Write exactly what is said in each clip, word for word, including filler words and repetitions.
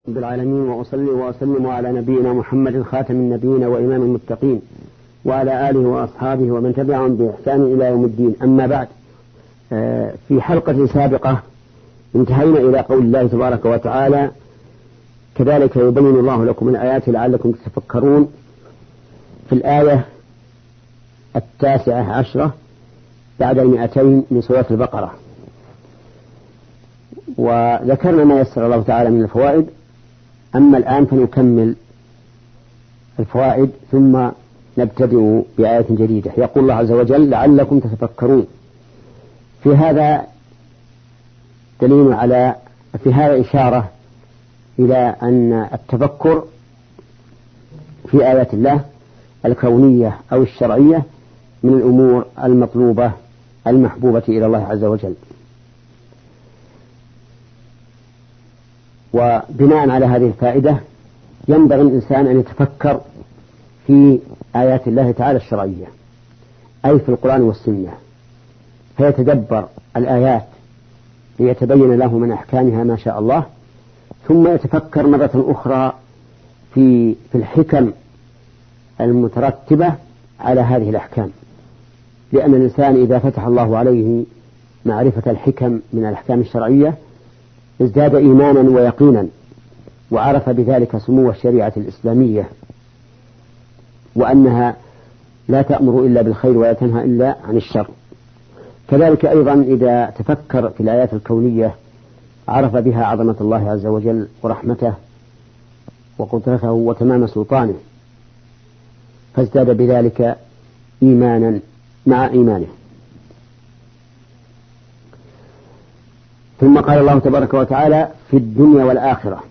رب العالمين، وأصلي وأسلم على نبينا محمد خاتم النبيين وإمام المتقين وعلى آله وأصحابه ومن تبعهم بإحسان إلى يوم الدين. أما بعد، في حلقة سابقة انتهينا إلى قول الله تبارك وتعالى: كذلك يبين الله لكم الآيات لعلكم تتفكرون، في الآية التاسعة عشرة بعد المئتين من سورة البقرة. وذكرنا ما يسر الله تعالى من الفوائد. أما الآن فنكمل الفوائد ثم نبتدئ بآية جديدة. يقول الله عز وجل: لعلكم تتفكرون. في هذا دليل على في هذا إشارة إلى أن التفكر في آيات الله الكونية أو الشرعية من الأمور المطلوبة المحبوبة إلى الله عز وجل. وبناء على هذه الفائدة ينبغي الإنسان أن يتفكر في آيات الله تعالى الشرعية، أي في القرآن والسنة، فيتدبر الآيات ليتبين له من أحكامها ما شاء الله، ثم يتفكر مرة أخرى في في الحكم المترتبة على هذه الأحكام، لأن الإنسان إذا فتح الله عليه معرفة الحكم من الأحكام الشرعية ازداد إيمانا ويقينا، وعرف بذلك سمو الشريعة الإسلامية، وأنها لا تأمر إلا بالخير ولا تنهى إلا عن الشر. كذلك أيضا إذا تفكر في الآيات الكونية عرف بها عظمة الله عز وجل ورحمته وقدرته وتمام سلطانه، فازداد بذلك إيمانا مع إيمانه. ثم قال الله تبارك وتعالى: في الدنيا والآخرة.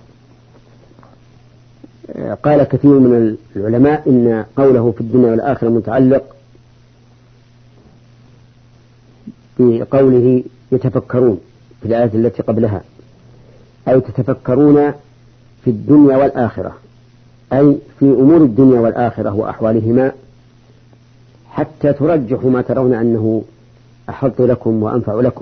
قال كثير من العلماء إن قوله في الدنيا والآخرة متعلق بقوله يتفكرون في الآيات التي قبلها، أي تتفكرون في الدنيا والآخرة، أي في أمور الدنيا والآخرة وأحوالهما، حتى ترجحوا ما ترون أنه أحظ لكم وأنفع لكم.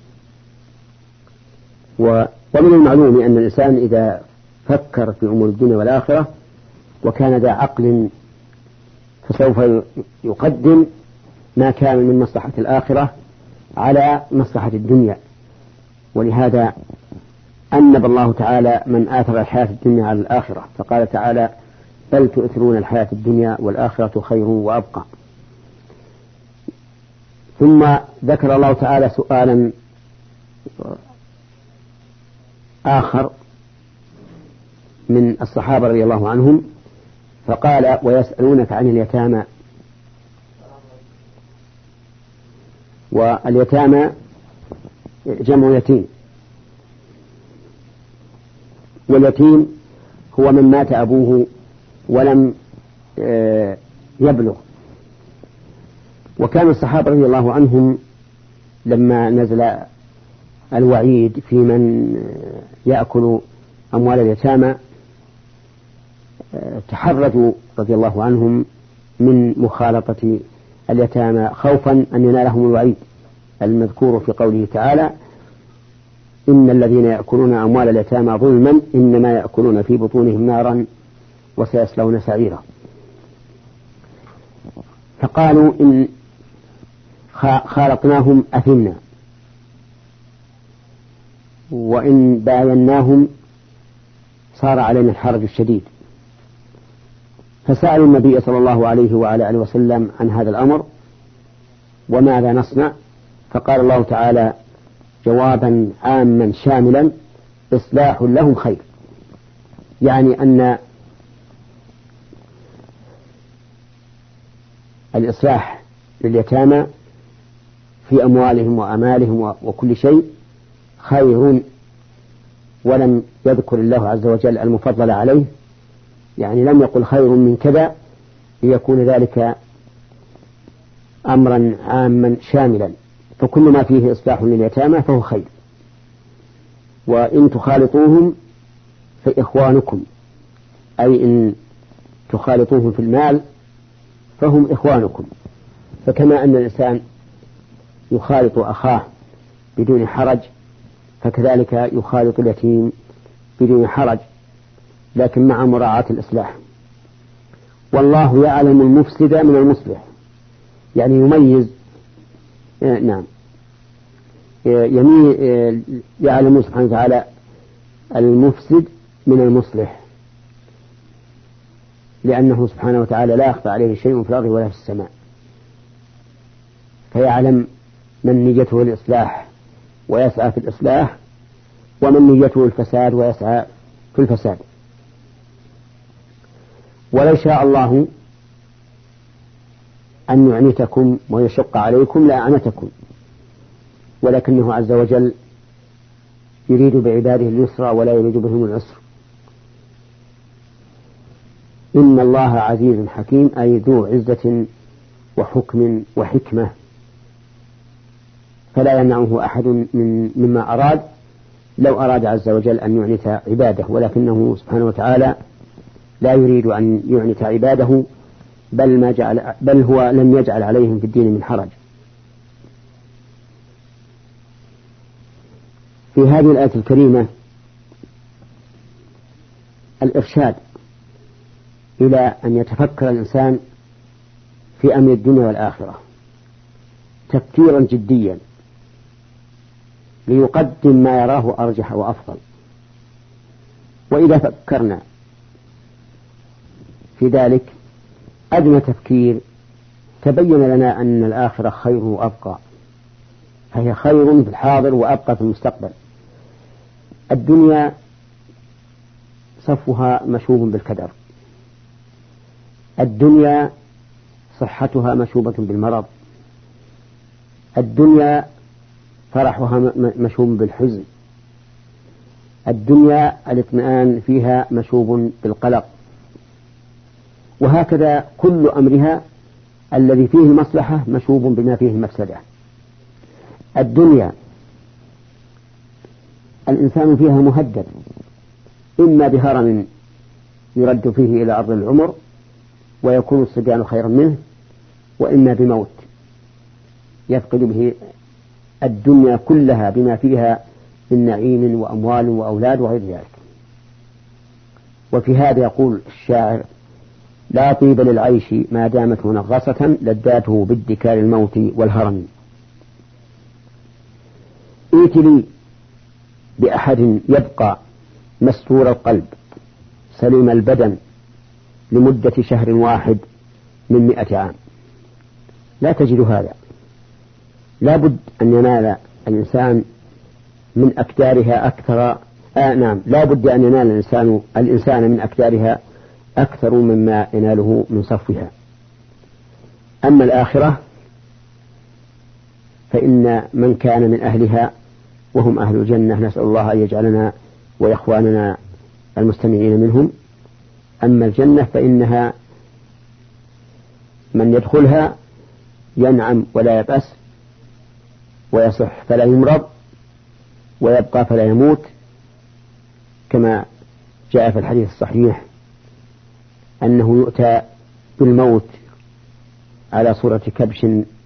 ومن المعلوم أن الإنسان إذا فكر في أمور الدنيا والآخرة وكان ذا عقل فسوف يقدم ما كان من مصلحة الآخرة على مصلحة الدنيا. ولهذا أنب الله تعالى من آثر الحياة الدنيا على الآخرة، فقال تعالى: بل تؤثرون الحياة الدنيا والآخرة خير وأبقى. ثم ذكر الله تعالى سؤالا آخر من الصحابة رضي الله عنهم، فقال: ويسألونك عن اليتامى. واليتامى جمع يتيم، واليتيم هو من مات أبوه ولم يبلغ. وكان الصحابة رضي الله عنهم لما نزل الوعيد في من يأكل أموال اليتامى تحرجوا رضي الله عنهم من مخالطة اليتامى، خوفا أن ينالهم الوعيد المذكور في قوله تعالى: إن الذين يأكلون أموال اليتامى ظلما إنما يأكلون في بطونهم نارا وسيصلون سعيرا. فقالوا: إن خالطناهم أثمنا، وإن بايناهم صار علينا الحرج الشديد. فسألوا النبي صلى الله عليه وعلى آله وسلم عن هذا الأمر وماذا نصنع، فقال الله تعالى جوابا عاما شاملا: إصلاح لهم خير. يعني أن الإصلاح لليتامى في أموالهم وأمالهم وكل شيء خير، ولم يذكر الله عز وجل المفضل عليه، يعني لم يقل خير من كذا، ليكون ذلك أمرا عاما شاملا، فكل ما فيه إصلاح لليتامى فهو خير. وإن تخالطوهم فإخوانكم، أي إن تخالطوهم في المال فهم إخوانكم. فكما أن الإنسان يخالط أخاه بدون حرج، فكذلك يخالط اليتيم بدون حرج، لكن مع مراعاة الإصلاح. والله يعلم المفسد من المصلح، يعني يميز نعم يميز يعلم سبحانه وتعالى المفسد من المصلح، لأنه سبحانه وتعالى لا يخفى عليه شيء في الأرض ولا في السماء، فيعلم من نيته الإصلاح ويسعى في الإصلاح، ومن نيته الفساد ويسعى في الفساد. ولو شاء الله أن يعنتكم ويشق عليكم لأعنتكم، ولكنه عز وجل يريد بعباده اليسر ولا يريد بهم العسر. إن الله عزيز حكيم، أي ذو عزة وحكم وحكمة، فلا يمنعه أحد من مما أراد لو أراد عز وجل أن يعنت عباده، ولكنه سبحانه وتعالى لا يريد أن يعنت عباده، بل, ما جعل بل هو لم يجعل عليهم في الدين من حرج. في هذه الآية الكريمة الإرشاد إلى أن يتفكر الإنسان في أمر الدنيا والآخرة تفكيرا جديا ليقدم ما يراه أرجح وأفضل. وإذا فكرنا في ذلك أدنى تفكير تبين لنا أن الآخرة خير وأبقى، فهي خير في الحاضر وأبقى في المستقبل. الدنيا صفها مشوب بالكدر، الدنيا صحتها مشوبة بالمرض، الدنيا فرحها مشوب بالحزن، الدنيا الاطمئنان فيها مشوب بالقلق، وهكذا كل أمرها الذي فيه المصلحة مشوب بما فيه المفسدة. الدنيا الإنسان فيها مهدد، إما بهرم يرد فيه إلى أرض العمر ويكون الصبيان خيرا منه، وإما بموت يفقد به الدنيا كلها بما فيها من نعيم وأموال وأولاد وغير ذلك. وفي هذا يقول الشاعر: لا طيب للعيش ما دامت منغصة، لذاته بادكار الموت والهرم. ائت لي بأحد يبقى مستور القلب سليم البدن لمدة شهر واحد من مئة عام. لا تجد هذا، لا بد أن ينال الإنسان من أكدارها أكثر آه نعم لا بد أن ينال الإنسان الإنسان من أكدارها أكثر مما يناله من صفها. أما الآخرة فإن من كان من أهلها وهم أهل الجنة، نسأل الله أن يجعلنا وإخواننا المستمعين منهم. أما الجنة فإنها من يدخلها ينعم ولا يبأس، ويصح فلا يمرض، ويبقى فلا يموت، كما جاء في الحديث الصحيح أنه يؤتى بالموت على صورة كبش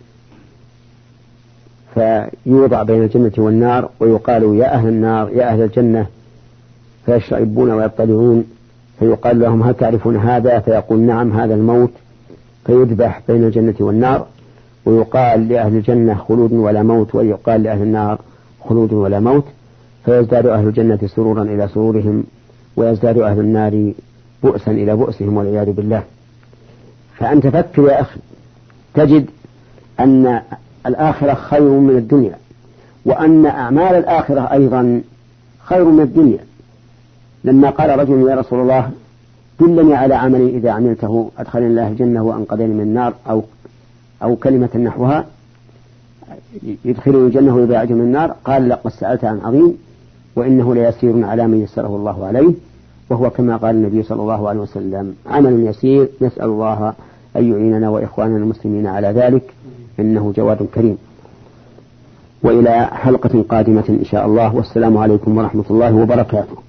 فيوضع بين الجنة والنار، ويقال: يا أهل النار يا أهل الجنة، فيشربون ويطلعون، فيقال لهم: هل تعرفون هذا؟ فيقول: نعم هذا الموت، فيذبح بين الجنة والنار، ويقال لأهل الجنة: خلود ولا موت، ويقال لأهل النار: خلود ولا موت، فيزداد أهل الجنة سرورا إلى سرورهم، ويزداد أهل النار بؤسا إلى بؤسهم والعياذ بالله. فأنت فكر يا أخي تجد أن الآخرة خير من الدنيا، وأن أعمال الآخرة أيضا خير من الدنيا. لما قال رجل: يا رسول الله دلني على عمل إذا عملته أدخلني الله الجنة وأنقذني من النار، أو أو كلمة نحوها يدخلني الجنة ويبعد من النار. قال: لقد سألت عن عظيم، وإنه ليسير على من يسره الله عليه، وهو كما قال النبي صلى الله عليه وسلم: عمل يسير، نسأل الله أن يعيننا وإخواننا المسلمين على ذلك، إنه جواد كريم. وإلى حلقة قادمة إن شاء الله، والسلام عليكم ورحمة الله وبركاته.